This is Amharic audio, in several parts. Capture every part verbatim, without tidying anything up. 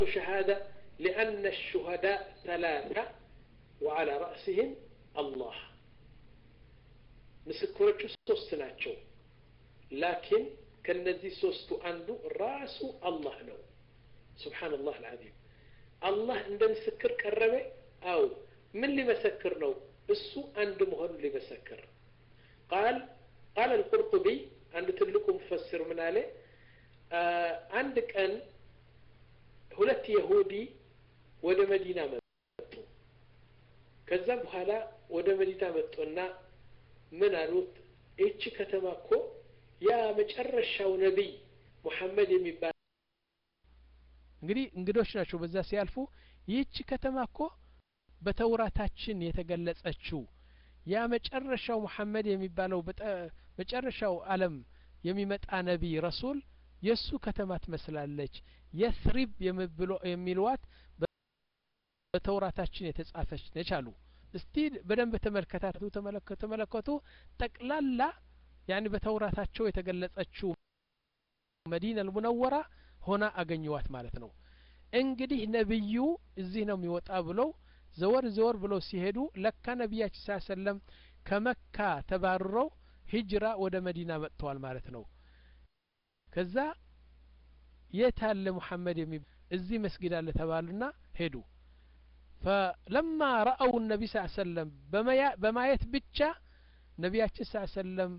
شهادة لأن الشهداء ثلاثة وعلى رأسهم الله مسكروቹ ሶስት ናቸው لكن ከነዚህ ሶስቱ አንዱ ራሱ አላህ ነው سبحان الله العظيم الله እንደ ምስክር ቀረበ አው ምን ሊመሰክር ነው እሱ አንድ መሆኑን ሊመሰክር قال قال القرطبي عند ትልቁ مفسر ምን አለ አንድ ቀን ሁለት ይሁዲ ወደ መዲና መጡ ከዛ በኋላ ወደ መዲና መጡና ምን አሉት እቺ ከተማ እኮ ያ መጨረሻው ነብይ ሙሐመድ የሚባል እንግዲህ እንግዶች ናቸው በዛ ሲያልፉ ይቺ ከተማ እኮ በተውራታችን የተገለጸችው ያ መጨረሻው ሙሐመድ የሚባለው መጨረሻው ዓለም የሚመጣ ነብይ ረሱል የሱ ከተማ ትመስላለች የስሪብ የሚልዋት በተውራታችን የተጻፈች ነች አሉ እስቲ በደንብ ተመልከታቱ ተመለከቱ ተመለከቱ ጠቅላላ يعني በተውራታቸው የተገለጸችው መዲና አልሙነወራ ሆና አገኘዋት ማለት ነው እንግዲህ ነብዩ እዚህ ነው የሚወጣ ብለው ዘወር ዘወር ብለው ሲሄዱ ለካ ነብያችን ሰለላሁ ዐለይሂ ወሰለም ከመካ ተባረው ሂጅራ ወደ መዲና መጥተዋል ማለት ነው ከዛ የታለ ሙሐመድ የሚ እዚህ መስጊድ አለ ተባሉና ሄዱ فلما راوا النبي صلى الله عليه وسلم በማየት ብቻ ነብያችን ሰለላሁ ዐለይሂ ወሰለም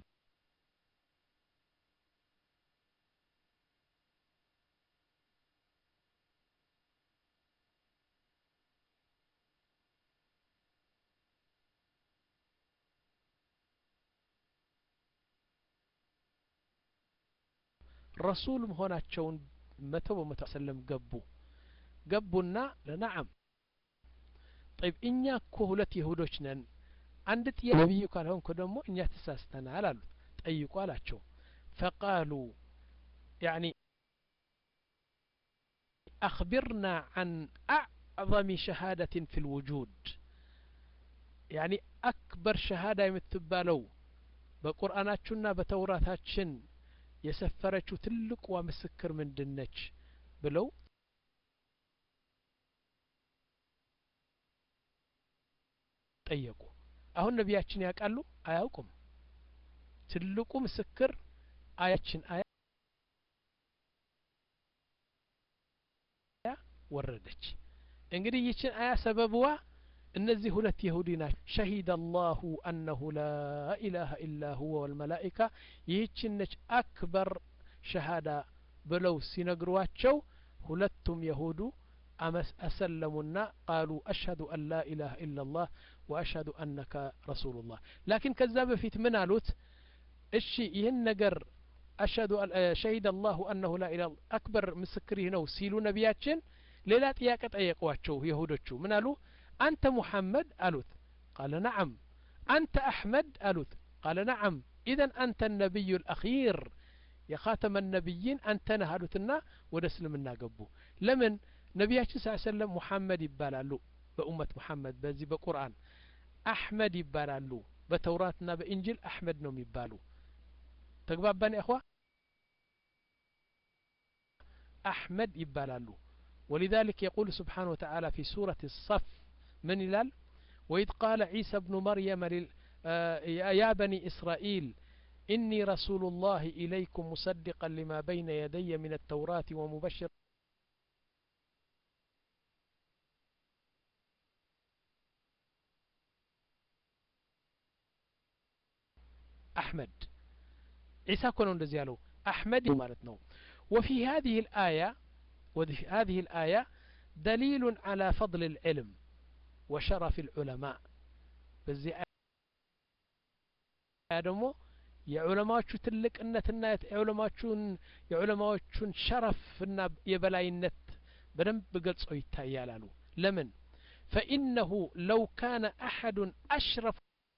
رسول መሆናቸውን መቶ በመቶ ሰለም ገቡ ገቡና ለነዓም طيب እኛ እኮ ሁለት ይሁዶች ነን አንድ ጥያቄ ነብዩ ካልሆንኩ ደግሞ እኛ ተሳስተናል አሉ ጠይቁ አላቸው فقالوا يعني أخبرنا عن أعظم شهادة في الوجود يعني أكبر شهادة የምትባለው በቁርአናችንና በተውራታችን የሰፈረችው ትልቁ ምስክር ምንድነች ብለው ጠየቁ አሁን ነብያችን ያውቃሉ አያውቁም ትልቁ ምስክር አያችን አያ ወረደች እንግዲህ ይችን አያ ሰበብዋ እነዚህ ሁለት ይሁዲና شهد الله انه لا اله الا هو والملائكه ይህችነች አክበር ሸሃዳ ብለው ሲነግሯቸው ሁለቱም ይሁዱ أمس أسلمنا قالوا أشهد أن لا إله إلا الله وأشهد أنك رسول الله لكن كذاب في تمنالوت الشيء ينقر أشهد شهد الله أنه لا إله أكبر مسكري نو سيلو نبياتشن ليلات ياكت أيقواتشو يهودتشو منالو أنت محمد ألوت قال نعم أنت أحمد ألوت قال نعم إذن أنت النبي الأخير يا خاتم النبيين أنت نهالوتنا ودسلمنا قبو لمن ነብያችን ሰለላሁ ዐለይሂ ወሰለም ሙሐመድ ይባላሉ በኡመት ሙሐመድ በዚህ በቁርአን አህመድ ይባላሉ በተውራትና በእንጂል አህመድ ነው የሚባሉ ተግባባን ያخوا አህመድ ይባላሉ ولذلك يقول سبحانه وتعالى في سورة الصف من يلال وإذ قال عيسى ابن مريم يا بني إسرائيل إني رسول الله إليكم مصدقا لما بين يدي من التوراة ومبشر أحمد عيسى كانوا ندزيالو أحمد مالتنا وفي هذه الآية وفي هذه الآية دليل على فضل العلم وشرف العلماء بزي آدمو يا علماء شو تلك النت يا علماء شو يا علماء شو شرف النب يبلاي النت بدم بقلص يتايالالو لمن فإنه لو كان أحد أشرف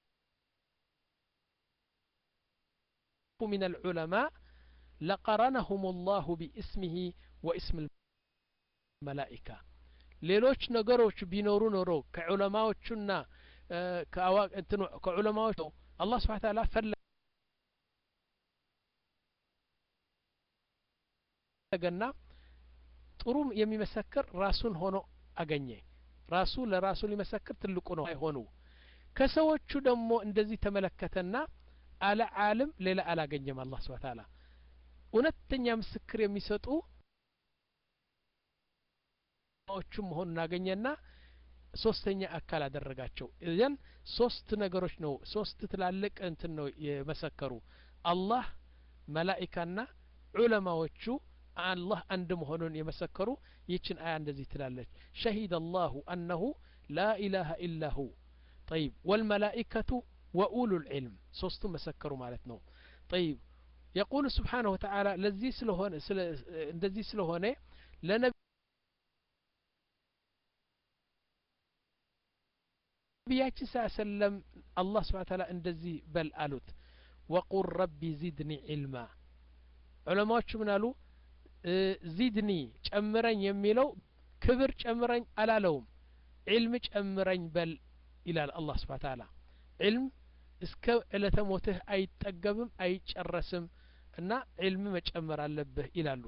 من العلماء لقرنهم الله باسمه واسم الملائكة ሌሎች ነገሮች ቢኖሩ ኖሮ ከዑለማዎችና ከአዋቅ እንትኑ ከዑለማዎች አላህ Subhanahu Wa Ta'ala ፈለገና ጥሩ የሚመሰክር ራሱን ሆኖ አገኘ ራሱ ለራሱ ሊመሰክር ትልቁ ነው አይሆኑ ከሰዎቹ ደግሞ እንደዚህ ተመለከተና አለ ዓለም ሌላ አላገኘም አላህ Subhanahu Wa Ta'ala እውነተኛ ምስክር የሚሰጡ ዎቹም ሆነ አገኘና ሶስተኛ አካል አደረጋቸው እዘን ሶስት ነገሮች ነው ሶስት ትላልቅ እንትን ነው የመሰከሩ አላህ መላእክትና ዑለማዎቹ አላህ አንድ መሆኑን የመሰከሩ ይችን አያ እንደዚህ ትላለች ሸሂደ አላሁ አነሁ ላ ኢላሃ ኢላ ሁ طيب والملائكة وأولو العلم ሶስቱ መሰከሩ ማለት ነው طيب يقول سبحانه وتعالى ለዚህ ስለሆነ እንደዚህ ስለሆነ ለነቢያችን ሰለም አላህ Subhanahu Wa Ta'ala እንደዚህ በል አሉት وقل ربي زدني علما ዑለማዎቹ ምን አሉ ዚድኒ ጨምረኝ የሚለው ክብር ጨምረኝ አላለውም ዒልም ጨምረኝ በል ይላል አላህ Subhanahu Wa Ta'ala ዒልም እስከ ዕለተ ሞትህ አይጠገብም አይጨረስም እና ዒልም መጨመር አለብህ ይላሉ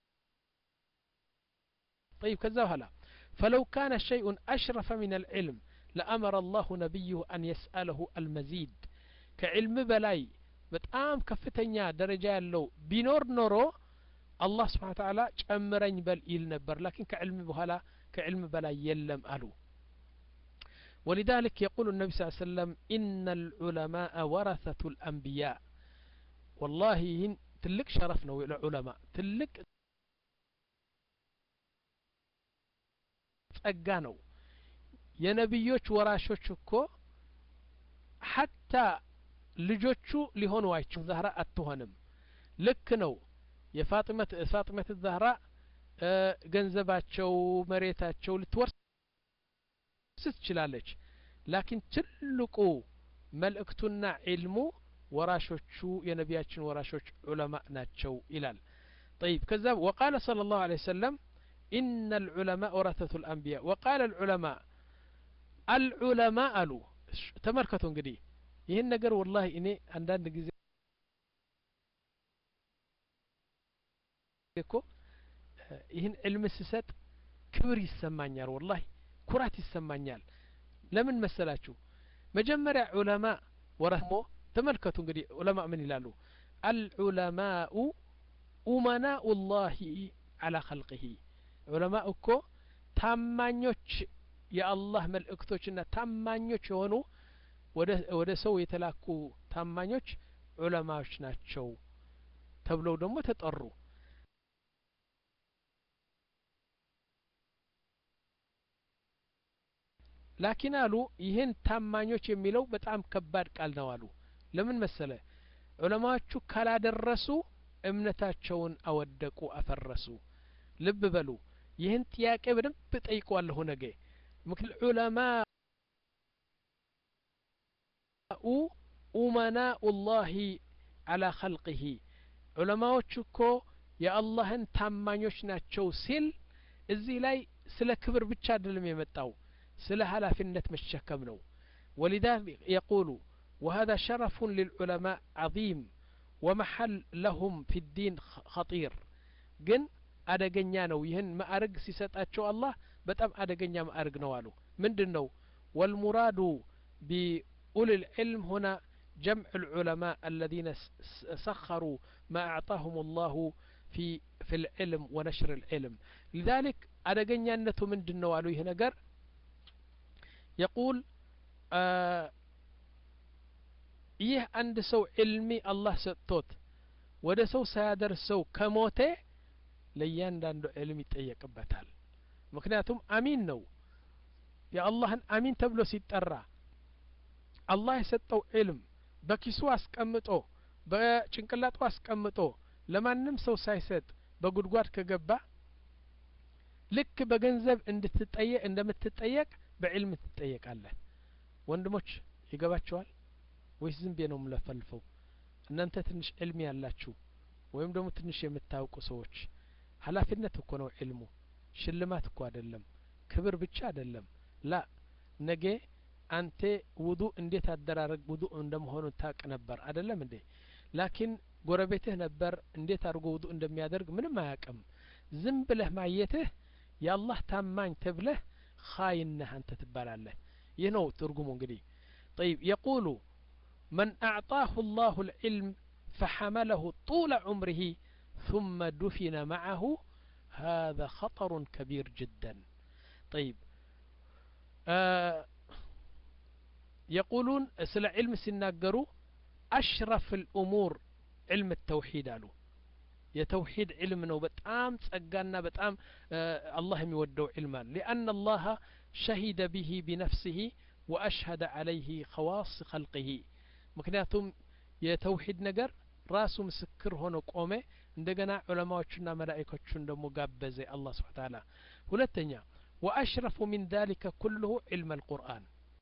طيب ከዛ በኋላ فلو كان شيء أشرف من العلم لأمر الله نبيه أن يسأله المزيد كعلم بلاي በጣም ከፍተኛ ደረጃ ያለው ቢኖር ኖሮ الله سبحانه وتعالى ጨምረኝ በል ይል ነበር لكن كعلم በኋላ كعلم በላይ የለም አሉ ولذلك يقول النبي صلى الله عليه وسلم إن العلماء ورثة الأنبياء والله تلك شرفنا العلماء تلك ጸጋነው የነብዮች ወራሾች እኮ حتى ልጆቹ ሊሆኑ አይችሉ ዛህራ አትሆንም ልክ ነው የፋጢማ ፋጢማ الزهرا ገንዘባቸው መሬታቸው ልትወርስ ትችላለች لكن ትልቁ መልእክቱና ዒልሙ ወራሾቹ የነቢያችን ወራሾች ዑለማ ናቸው ይላል طيب كذا وقال صلى الله عليه وسلم إن العلماء ورثة الأنبياء وقال العلماء العلماء قالوا تمركتوا እንግዲህ ይሄን ነገር والله እኔ አንዳንድ ጊዜ እኮ ይሄን ዒልም ሲሰጥ ክብር ይሰማኛል والله ኩራት ይሰማኛል ለምን መሰላችሁ መጀመሪያ ዑለማ ወረህሞ ተመልከቱ እንግዲህ ዑለማ ምን ይላሉ العلماء أمناء الله على خلقه ዑለማ እኮ ታማኞች የአላህ መልእክቶችና ታማኞች የሆኑ ወደ ወደ ሰው የተላኩ ታማኞች ዑለማዎች ናቸው ተብለው ደግሞ ተጠሩ ላኪን አሉ ይሄን ታማኞች የሚለው በጣም ከባድ ቃል ነው አሉ ለምን መሰለ ዑለማዎቹ ካላደረሱ እምነታቸውን አወደቁ አፈረሱ ልብ በሉ ይሄን ጥያቄ በደንብ ጠይቀዋለሁ ነገ ምክል ዑለማ أمناء الله على خلقه ዑለማዎቹ እኮ የአላህን ታማኞች ናቸው ሲል እዚህ ላይ ስለ ክብር ብቻ አይደለም የመጣው ስለ ኃላፊነት መሸከም ነው ولذلك يقول وهذا شرف للعلماء عظيم ومحل لهم في الدين خطير ግን አደገኛ ነው ይህን ማዕረግ ሲሰጣቸው አላህ በጣም አደገኛ ማዕረግ ነው አሉ ምንድነው والمراد بأولي العلم هنا جمع العلماء الذين سخروا ما أعطاهم الله في في العلم ونشر العلم لذلك አደገኛነቱ ምንድነው አሉ ይሄ ነገር يقول ይህ አንድ ሰው ዒልሚ አላህ ሰጥቶት ወደ ሰው ሳያደርሰው ከሞተ ለያንዳንዱ ዒልም ይጠየቅበታል ምክንያቱም አሚን ነው የአላህን አሚን ተብሎ ሲጠራ አላህ የሰጠው ዒልም በኪሱ አስቀምጦ በጭንቅላቱ አስቀምጦ ለማንም ሰው ሳይሰጥ በጉድጓድ ከገባ ልክ በገንዘብ እንድትጠየቅ እንደምትጠየቅ በዕልም ትጠየቃለህ ወንድሞች ይገባቸዋል ወይስ ዝም ብዬ ነው የምለፈልፈው እናንተ ትንሽ ዕልም ያላችሁ ወይም ደግሞ ትንሽ የምታውቁ ሰዎች ኃላፊነት እኮ ነው ዕልሙ ሽልማት እኮ አይደለም ክብር ብቻ አይደለም ላ ነገ አንተ ውዱእ እንዴት አደራረግ ውዱእ እንደመሆኑ ታቅ ነበር አይደለም እንዴ ላኪን ጎረቤትህ ነበር እንዴት አድርጎ ውዱእ እንደሚያደርግ ምንም አያውቅም ዝም ብለህ ማየትህ የአላህ ታማኝ ተብለህ ኻይን ነህ አንተ ትባላለህ ይህ ነው ትርጉሙ እንግዲህ طيب يقول من أعطاه الله العلم فحمله طول عمره ثم دفن معه هذا خطر كبير جدا طيب آه يقولون سل علم سناقروا أشرف الأمور علم التوحيد قالوا يتوحيد علم نو بتام تسقانا بتام آه الله يودو علما لأن الله شهد به بنفسه وأشهد عليه خواص خلقه مكنياتهم يتوحيد نجر راسه مسكر هنا قومه عندنا علماءنا ملائكتنا دمو غابزه الله سبحانه وتعالى ሁለተኛ وأشرف من ذلك كله علم القرآن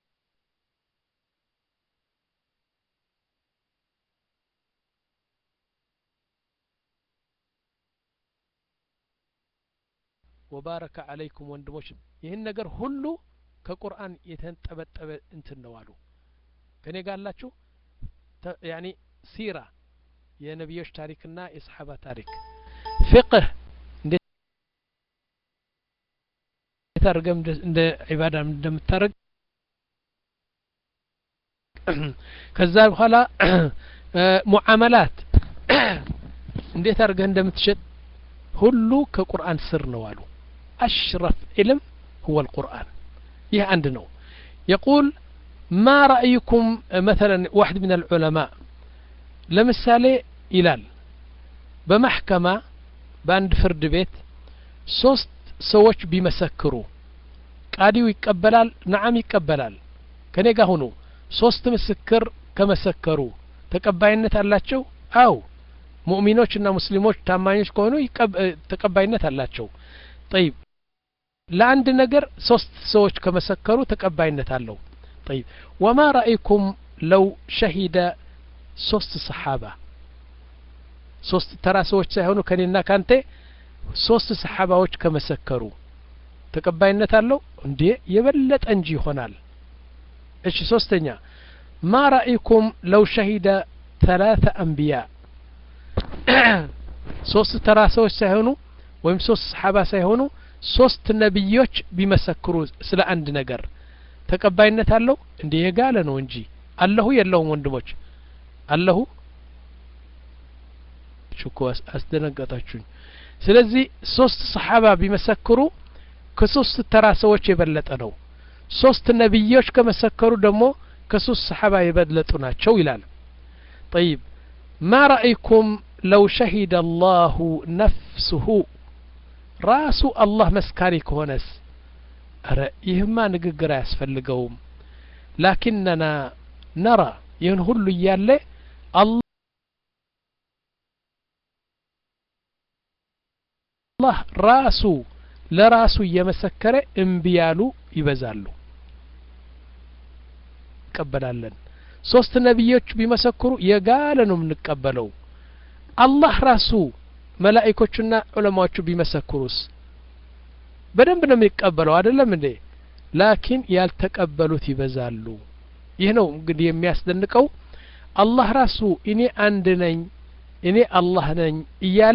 وبارك عليكم ወንድሞች ይህን ነገር ሁሉ ከቁርአን የተንጠበጠበ እንትን ነው አሉ ከኔ ጋር አላችሁ ያኒ ሲራ የነብዮች ታሪክና የሰሃባ ታሪክ ፍቅህ እንዴት ታርገም እንደ ዒባዳ እንደምታረግ ከዛ በኋላ ሙዓመላት እንዴት አርገህ እንደምትሸጥ ሁሉ ከቁርአን ስር ነው አሉ أشرف علم هو القرآن يه عندنا يقول ما رأيكم مثلا واحد من العلماء لمثالي إلال بمحكمة باند فرد بيت صوست سوش بمسكرو قاديو يقبلال نعم يقبلال كنيغا هونو صوست مسكر كمسكرو تقباينت አላቸው አው ሙእሚኖችና ሙስሊሞች ታማኞች ከሆኑ ተቀባይነት አላቸው طيب ለአንድ ነገር ሶስት ሰዎች ከመሰከሩ ተቀባይነት አለው طيب وما رأيكم لو شهد ሶስት ሰሃባ ሶስት ተራ ሰዎች ሳይሆኑ ከኔና ካንተ ሶስት ሰሃባዎች ከመሰከሩ ተቀባይነት አለው እንዴ የበለጠ እንጂ ይሆናል እሺ ሶስተኛ ما رأيكم لو شهد ثلاثة أنبياء ሶስት ተራ ሰዎች ሳይሆኑ ወይም ሶስት ሰሃባ ሳይሆኑ ሶስት ነብዮች ቢመሰክሩ ስለ አንድ ነገር ተቀባይነት አለው እንዴ የጋለ ነው እንጂ አላሁ የለውም ወንድሞች አላሁ ሹኮስ አስደነገጣችሁኝ ስለዚህ ሶስት ሰሃባ ቢመሰክሩ ከሶስት ተራ ሰዎች የበለጠ ነው ሶስት ነብዮች ከመሰከሩ ደግሞ ከሶስት ሰሃባ የበለጡ ናቸው ይላል طيب ما رأيكم لو شهد الله نفسه راسو الله مسكاري كونس أرى يهما نققر يسفلقوم لكننا نرى ينهل يالي الله راسو لراسو يمسكر انبيالو يبزالو قبلالن ሶስት ነብዮች ቢመሰክሩ የጋለንም እንቀበለው አላህ ራሱ መላእክቶችና ዑለማዎቹ ቢመሰክሩስ በደንብ ነው የሚቀበለው አይደለም እንዴ ላኪን ያልተቀበሉት ይበዛሉ ይህ ነው እንግዲህ የሚያስደንቀው አላህ ራሱ እኔ አንድ ነኝ እኔ አላህ ነኝ እያለ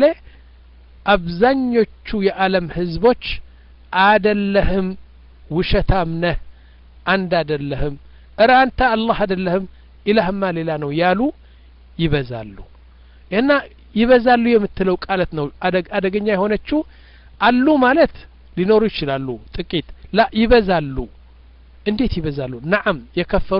አብዛኞቹ የዓለም ህዝቦች አይደለህም ውሸታም ነህ አንድ አይደለህም እረ አንተ አላህ አይደለህም ኢላህማ ሌላ ነው ያሉ ይበዛሉ እና ይበዛሉ የምትለው ቃለት ነው አደገኛ የሆነችው አሉ ማለት ሊኖሩ ይችላሉ ጥቂት ላ ይበዛሉ እንዴት ይበዛሉ نعم የከፈሩ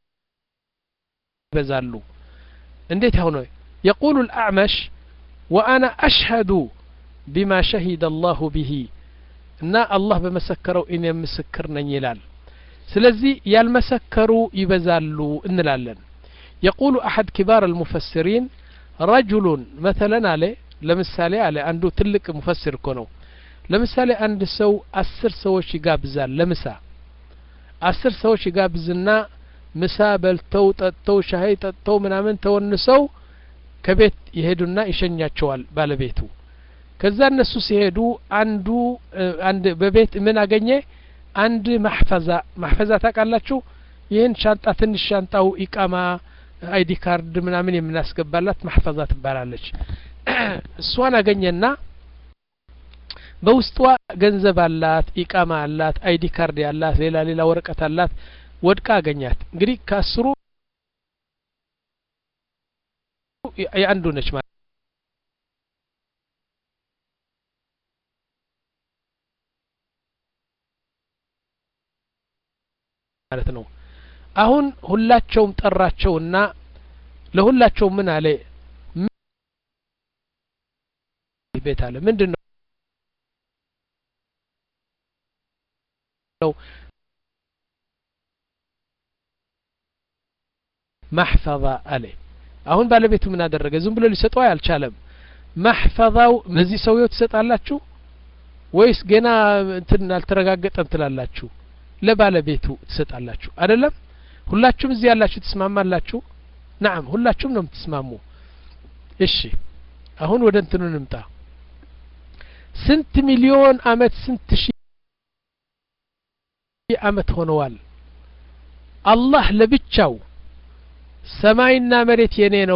ይበዛሉ እንዴት ሆነ يقول الأعمش وأنا أشهد بما شهد الله به እና አላህ በመሰከረው እኔ ምስክር ነኝ ይላል ስለዚህ ያልመሰከሩ ይበዛሉ እንላለን يقول أحد كبار المفسرين رجل مثلا عليه ለምሳሌ አለ አንዱ ትልቅ ሙፈሲር እኮ ነው ለምሳሌ አንድ ሰው አስር ሰዎች ይጋብዛል ለምሳ አስር ሰዎች ይጋብዝና ምሳ በልተው ጠጥተው ሻይ ጠጥተው ምናምን ተወንሰው ከቤት ይሄዱና ይሸኛቸዋል ባለቤቱ ከዛ እነሱ ሲሄዱ አንዱ አንድ በቤት ምን አገኘ አንድ ማህፈዛ ማህፈዛ ታውቃላችሁ ይሄን ሻንጣ ትንሽ ሻንጣው ኢቃማ አይዲ ካርድ ምናምን የምናስገባላት ማህፈዛ ትባላለች እሷን አገኘና በውስጧ ገንዘብ አላት ኢቃማ አላት አይዲ ካርድ ያላት ሌላ ሌላ ወረቀት አላት ወድቃ አገኛት እንግዲህ ከአስሩ የአንዱ ነች ማለት ነው አሁን ሁላቸውም ጠራቸውና ለሁላቸውም ምን አለ ቤት አለ ምንድነው محفظة عليه አሁን ባለቤቱ ምን አደረገ ዝም ብሎ ሊሰጠው አልቻለም محفظው ለዚህ ሰውየው ትሰጣላችሁ ወይስ ገና እንትን አልተረጋገጠም ትላላችሁ ለባለቤቱ ትሰጣላችሁ አይደለም ሁላችሁም እዚህ ያላችሁ ተስማማላችሁ نعم ሁላችሁም ነው የምትስማሙ እሺ አሁን ወደ እንትኑ እንምጣ ስንት ሚሊዮን አመት ስንት ሺህ አመት ሆነዋል አላህ ለብቻው ሰማይና መሬት የኔ ነው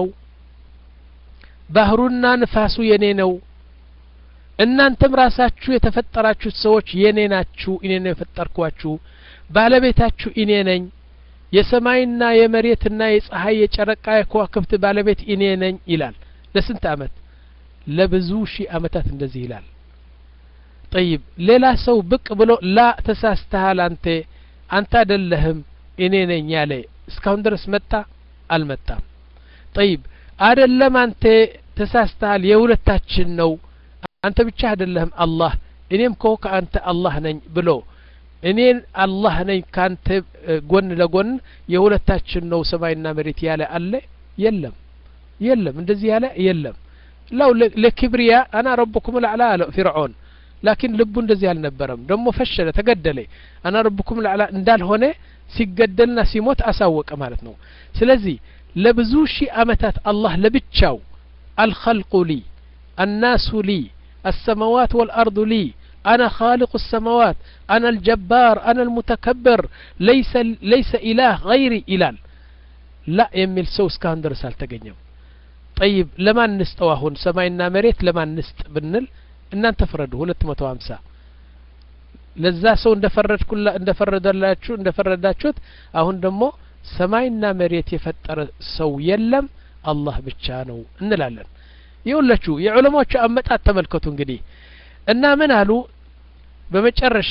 ባህሩና ንፋሱ የኔ ነው እናንተም ራሳችሁ የተፈጠራችሁ ሰዎች የኔ ናችሁ እኔ ነው የፈጠርኳችሁ ባለቤታችሁ እኔ ነኝ የሰማይና የመሬትና የፀሐይ የጨረቃ የከዋክብት ባለቤት እኔ ነኝ ይላል ለስንት አመት ለብዙ ሺህ አመታት እንደዚህ ይላል طيب ሌላ ሰው ብቅ ብሎ ላ ተሳስተሃል አንተ አንተ አይደለህም እኔ ነኝ ያለ እስካሁን ድረስ መጣ አልመጣም طيب አይደለም አንተ ተሳስተሃል የሁለታችን ነው አንተ ብቻ አይደለህም አላህ እኔም ኮ ከአንተ አላህ ነኝ ብሎ እኔን አላህ ነኝ ካንተ ጎን ለጎን የሁለታችን ነው ሰማይና መሬት ያለ አለ የለም የለም እንደዚህ ያለ የለም ላው ለክብሪያ انا ربكم الاعلى አለ ፍርዖን لكن ልቡ እንደዚህ አልነበረም ደሞ ፈሸለ ተገደለ انا ربكم الاعلى እንዳልሆነ ሲገደልና ሲሞት አሳወቀ ማለት ነው ስለዚህ ለብዙ ሺህ አመታት አላህ ለብቻው الخلق لي الناس لي السماوات والارض لي انا خالق السماوات انا الجبار انا المتكبر ليس ليس اله غيري اله لا يميل سو اسكان درس አልተገኘም طيب لمن نستواهون سماينا مريت لمن نست بنل ان انت فردوا ሁለት መቶ ሃምሳ ለዛ ሰው እንደፈረድ ኩላ እንደፈረደላችሁ እንደፈረዳችሁት አሁን ደግሞ ሰማይና መሬት የፈጠረ ሰው የለም አላህ ብቻ ነው እንላለን ይኸውላችሁ የዑለማዎቹ አመጣጥ ተመልከቱ እንግዲህ እና ምን አሉ በመጨረሻ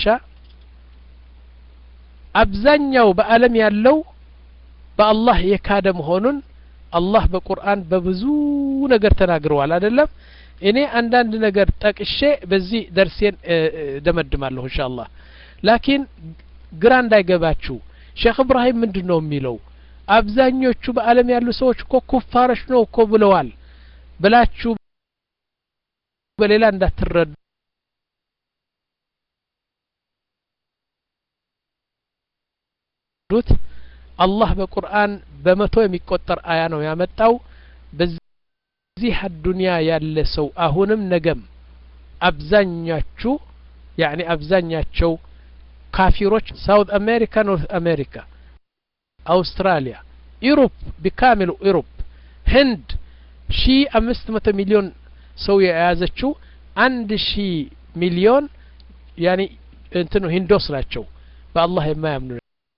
አብዛኛው በአለም ያለው በአላህ የካደ መሆኑን አላህ በቁርአን በብዙ ነገር ተናግሯል አይደለም እኔ አንዳንድ ነገር ጠቅሼ በዚህ ደርሴን ደመድማለሁ ኢንሻአላህ ላኪን ግራ እንዳይገባችሁ ሼክ ኢብራሂም ምንድነው የሚለው አብዛኞቹ በአለም ያሉ ሰዎች እኮ ኩፋሮች ነው እኮ ብለዋል ብላችሁ በሌላ እንዳትረዱ አላህ በቁርአን በመቶ የሚቆጠር አያ ነው ያመጣው በዚህ ዱንያ ያለ ሰው አሁንም ነገም አብዛኛቹ يعني አብዛኛቸው ካፊሮች ሳውት አሜሪካ ኖርት አሜሪካ አውስትራሊያ ዩሮፕ بكامل ዩሮፕ ህንድ ሺህ አምስት መቶ ሚሊዮን ሰው የያዘችው አንድ ሺህ ሚሊዮን يعني እንትኑ ሂንዶስ ናቸው በአላህ የማያምኑ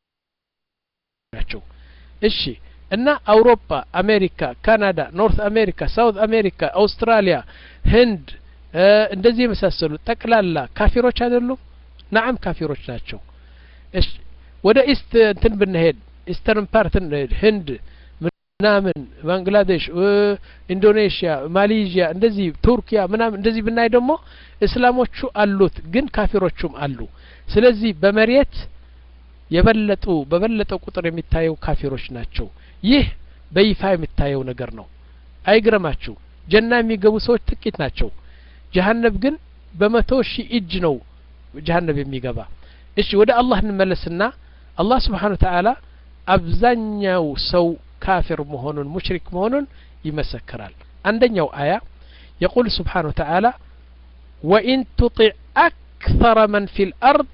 ናቸው እሺ እና አውሮፓ አሜሪካ ካናዳ ኖርት አሜሪካ ሳውት አሜሪካ አውስትራሊያ ህንድ እንደዚህ የመሳሰሉ ጠቅላላ ካፊሮች አይደሉም نعم ካፊሮች ናቸው እሺ ወደ ኢስት እንትን ብንሄድ ኢስተርን ፓርት ህንድ ምናምን ባንግላዴሽ ኢንዶኔሽያ ማሌዥያ እንደዚህ ቱርኪያ ምናምን እንደዚህ ብናይ ደግሞ እስላሞቹ አሉት ግን ካፊሮቹም አሉ ስለዚህ በመሬት የበለጡ በበለጠ ቁጥር የሚታየው ካፊሮች ናቸው ይህ በይፋ የሚታየው ነገር ነው አይግረማችሁ ጀና የሚገቡ ሰዎች ጥቂት ናቸው ጀሃነም ግን በመቶ ሺህ እጅ ነው ጀሃነም የሚገባ እሺ ወደ አላህ እንመለስና አላህ Subhanahu Wa Ta'ala አብዛኛው ሰው ካፊር መሆኑን ሙሽሪክ መሆኑን ይመሰክራል አንደኛው አያ يقول سبحانه وتعالى وإن تطع أكثر من في الأرض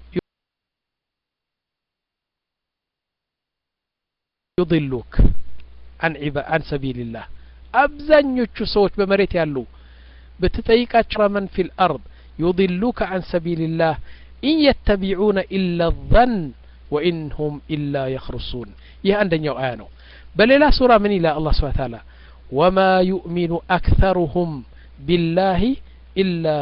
يضلوك عن عبا عن سبيل الله أبزانيوቹ ሰዎች በመሬት ያሉ በተጠይቃቸው من في الأرض يضلوك عن سبيل الله إن يتبعون إلا الظن وإن هم إلا يخرصون ይህ አንደኛው አያ ነው በሌላ ሱራ ምን ይላል አላህ Subhanahu Wa Ta'ala وما يؤمن أكثرهم بالله إلا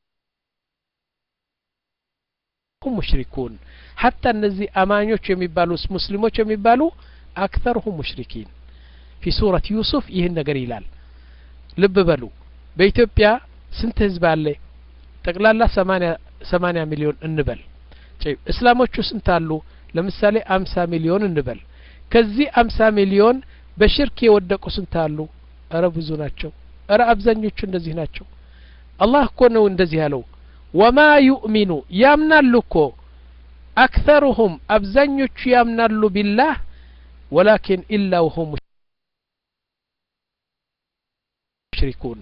وهم مشركون حتى እነዚህ አማኞች የሚባሉ ሙስሊሞች የሚባሉ أكثرهم مشركين في سورة يوسف ይህን ነገር ይላል ልብ በሉ በኢትዮጵያ ስንት ህዝብ አለ ጠቅላላ ሰማንያ ሚሊዮን እንበል እስላሞቹ ስንት አሉ ለምሳሌ አምሳ ሚሊዮን እንበል ከዚህ አምሳ ሚሊዮን በሽርክ የወደቁ ስንት አሉ አረ ብዙ ናቸው አረ አብዛኞቹ እንደዚህ ናቸው አላህ እኮ ነው እንደዚህ ያለው ወማ يؤمن ያምናሉ እኮ አክثرهم አብዛኞቹ ያምናሉ ቢላህ ولكن إلا وهم مشركون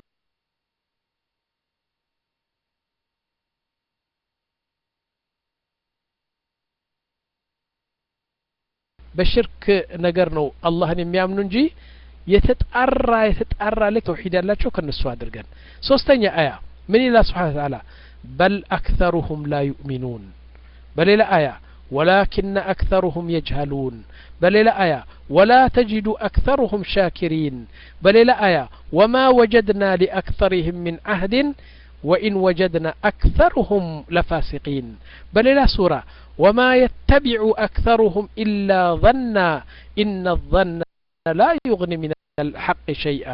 በሽርክ ነገር ነው አላህን የሚያምኑ እንጂ የተጣራ የተጣራ ለተውሂድ ያላቸው ከነሱ አድርገን ሶስተኛ አያ ምን ይላል Subhanahu Wa Ta'ala بل أكثرهم لا يؤمنون በሌላ አያ ولكن أكثرهم يجهلون بل آية ولا تجد أكثرهم شاكرين بل آية وما وجدنا لأكثرهم من عهد وإن وجدنا أكثرهم لفاسقين بل سورة وما يتبع أكثرهم إلا ظنا إن الظن لا يغني من الحق شيئا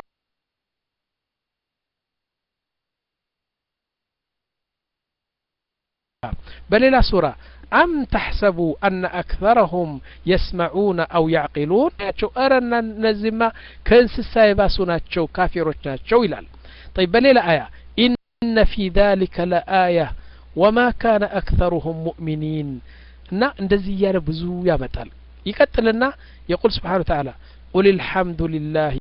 بل سورة أم تحسبوا أن أكثرهم يسمعون أو يعقلون أرنا نزما كنس السايباسونا تشو كافروتنا تشو إلال طيب بليلة آية إن في ذلك لآية وما كان أكثرهم مؤمنين نا ندزي يا بزو يا متال يقتلنا يقول سبحانه وتعالى قل الحمد لله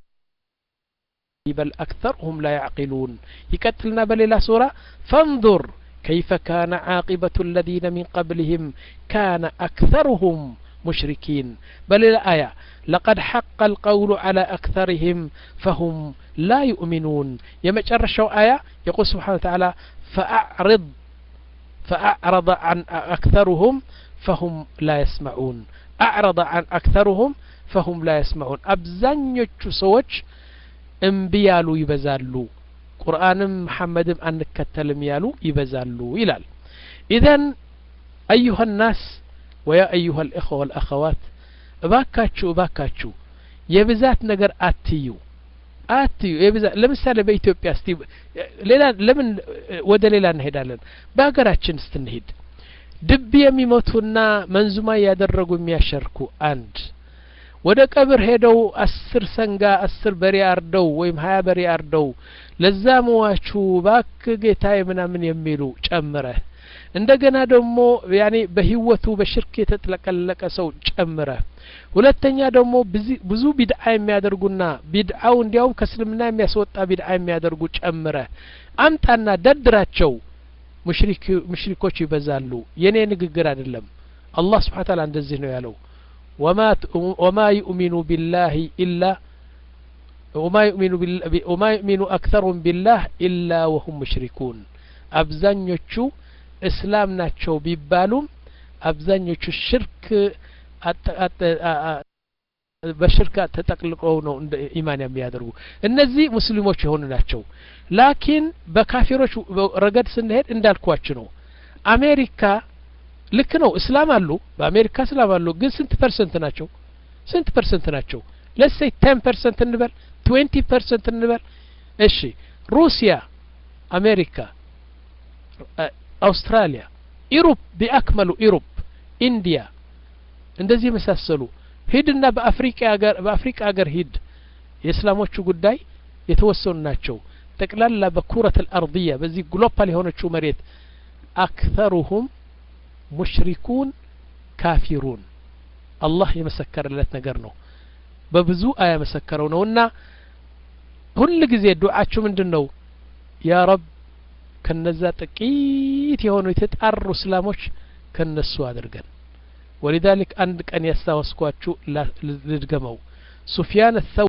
بل أكثرهم لا يعقلون يقتلنا بليلة سورة فانظر كيف كان عاقبة الذين من قبلهم كان أكثرهم مشركين بل الآية لقد حق القول على أكثرهم فهم لا يؤمنون يمجر الشو آية يقول سبحانه وتعالى فأعرض فأعرض عن أكثرهم فهم لا يسمعون أعرض عن أكثرهم فهم لا يسمعون أبزن يتشسوج انبيالو يبزالو ቁርአንም መሐመድም አንከተልም ያሉ ይበዛሉ ይላል ኢዘን ايها الناس ويا ايها الاخوه والاخوات እባካችሁ እባካችሁ የብዛት ነገር አትዩ አትዩ የብዛት ለምሳሌ በኢትዮጵያ እስቲ ሌላ ለምን ወደ ሌላ እንሄዳለን በአገራችን ስትንሄድ ድብ የሚሞቱና መንዙማ ያደረጉ የሚያሸርኩ አንድ ወደ ቀብር ሄደው አስር ሰንጋ አስር በሬ አርደው ወይም ሀያ በሬ አርደው ለዛሟቹ ባክ ጌታዬ ምናምን የሚሉ ጨምረ እንደገና ደግሞ ያኔ በህይወቱ በሽርክ የተጥለቀለቀ ሰው ጨምረ ሁለተኛ ደግሞ ብዙ ቢድዓ የሚያደርጉና ቢድዓው እንዲያውም ከእስልምና የሚያስወጣ ቢድዓ የሚያደርጉ ጨምረ አምጣና ደድራቸው ሙሽሪክ ሙሽሪኮች ይበዛሉ የኔ ንግግር አይደለም አላህ Subhanahu Wa Ta'ala እንደዚህ ነው ያለው وما وما يؤمن بالله إلا وما يؤمن بالله وما يؤمن أكثرهم بالله إلا وهم مشركون أبزانيوچو إسلام ناتشو بيبالوم أبزانيوچو الشرك በሽርክ ተጠቅልቀው ነው እንደ ኢማን የሚያደርጉ እነዚህ ሙስሊሞች የሆኑ ናቸው ላኪን በካፊሮች ረገድ ስንሄድ እንዳልኳችሁ ነው አሜሪካ ልክ ነው እስላም አሉ በአሜሪካ እስላም አሉ ግን ስንት ፐርሰንት ናቸው ስንት ፐርሰንት ናቸው let's say ten percent እንበል twenty percent እንበል እሺ ሩሲያ አሜሪካ አውስትራሊያ ኢሮፕ ቢአክመሉ ኢሮፕ ኢንዲያ እንደዚህ መሳሰሉ ሂድና በአፍሪካ ሀገር በአፍሪካ ሀገር ሂድ የእስላሞቹ ጉዳይ የተወሰኑ ናቸው ጠቅላላ በኩረት الارضيه በዚህ ግሎባል የሆነችው መሬት አክثرهم ሙሽሪኩን ካፊሩን አላህ የመሰከረለት ነገር ነው በብዙ አያ መሰከረው ነውና ሁሉ ጊዜ ዱዓችሁ ምንድነው ያ ረብ ከነዛ ጥቂት የሆኑ የተጣሩ እስላሞች ከነሱ አድርገን ولذلك عند كان يستوسكواچو لدغمو سفيان الثوري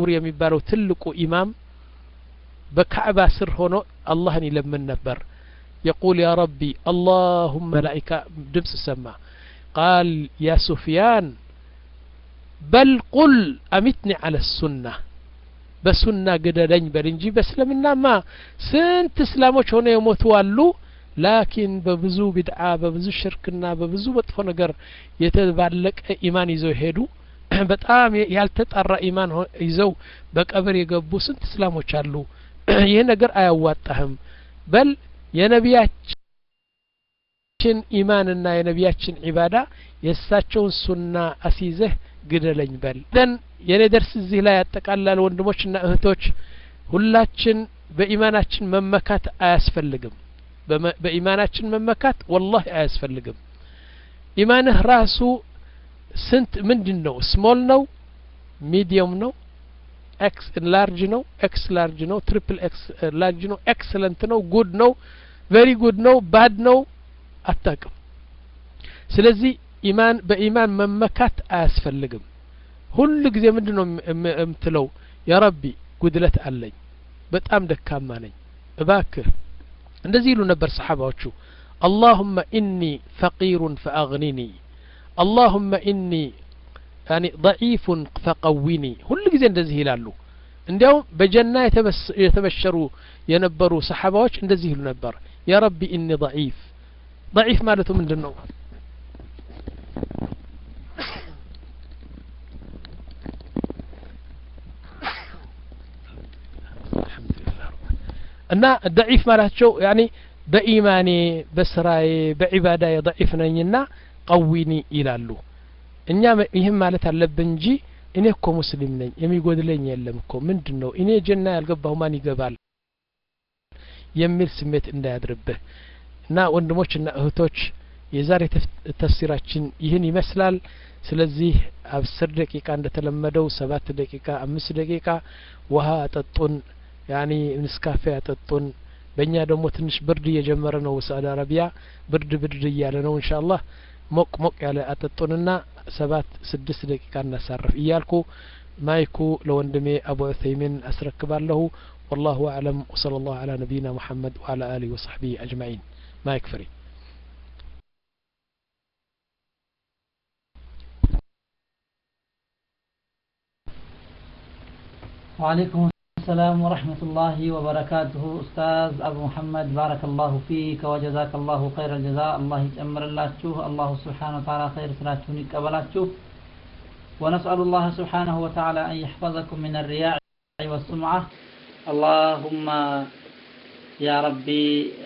ሰውሪ የሚባለው ትልቁ ኢማም በካዕባ ስር ሆኖ አላህን ይለምን ነበር يقول يا ربي اللهم ملائكة دمس سما قال يا سفيان بل قل أمتني على السنة بسنة قدرين برنجي بس لمنا ما سنت اسلاموش هنا يموتوا له لكن ببزو بدعة ببزو شركنا ببزو بطفو نقر يتبالك إيمان يزو يهدو በጣም ያልተጣራ ኢማን ይዘው በቀብር የገቡ ስንት እስላሞች አሉ ይሄ ነገር አያዋጣህም በል የነቢያችን ኢማንና የነቢያችን ዒባዳ የሳቸውን ሱና አሲዘህ ግደለኝ በል ደን የኔ ደርስ እዚህ ላይ ያጠቃላል ወንድሞችና እህቶች ሁላችን በኢማናችን መመካት አያስፈልግም በኢማናችን መመካት والله አያስፈልግም ኢማንህ ራሱ ስንት ምንድነው ስሞል ነው ሚዲየም ነው ኤክስ ላርጅ ነው ኤክስ ላርጅ ነው ትሪፕል ኤክስ ላርጅ ነው ኤክሰለንት ነው ጉድ ነው ቬሪ ጉድ ነው ባድ ነው አታውቅም ስለዚህ ኢማን በኢማን መመካት አያስፈልግም ሁሉ ጊዜ ምንድነው እምትለው ያ ረቢ ጉድለት አለኝ በጣም ደካማ ነኝ እባክህ እንደዚህ ይሉ ነበር ሰሃባዎቹ اللهم إني فقير فأغنني اللهم إني يعني ضعيف فقويني كل جزء እንደዚህ ይላሉ እንዲያው በጀና የተበሸሩ የነበሩ ሰሃባዎች እንደዚህ ይሉ ነበር يا ربي إني ضعيف ضعيف ማለቱ ምንድነው እና ضعيف ማለታቸው يعني በኢማኔ በስራዬ በዒባዳዬ ضعيف ነኝና قويني ይላሉ እኛ ይሄን ማለት አለብን እንጂ እኔ እኮ ሙስሊም ነኝ የሚጎድለኝ የለም እኮ ምንድነው እኔ ጀና ያልገባሁ ማን ይገባል የሚል ስሜት እንዳያድርብህ እና ወንድሞችና እህቶች የዛሬ ተፍሲራችን ይህን ይመስላል ስለዚህ አስር ደቂቃ እንደተለመደው ሰባት ደቂቃ አምስት ደቂቃ ውሃ አጠጡን ያኒ ንስካፌ አጠጡን በእኛ ደግሞ ትንሽ ብርድ እየጀመረ ነው ሳውዲ አረቢያ ብርድ ብርድ እያለ ነው ኢንሻአላህ ሞቅ ሞቅ ያለ አጠጡንና ሰባት ስድስት ደቂቃ እናሳርፍ እያልኩ ማይኩ ለወንድሜ አቡ ዑሰይሚን አስረክባለሁ والله اعلم وصلى الله على نبينا محمد وعلى اله وصحبه اجمعين مايك فري وعليكم السلام ورحمة الله وبركاته أستاذ أبو محمد بارك الله فيك وجزاك الله خير الجزاء الله يتأمر الله تشوه الله سبحانه وتعالى خير صلاتوني قبلات تشوه ونسأل الله سبحانه وتعالى أن يحفظكم من الرياء والسمعة اللهم يا ربي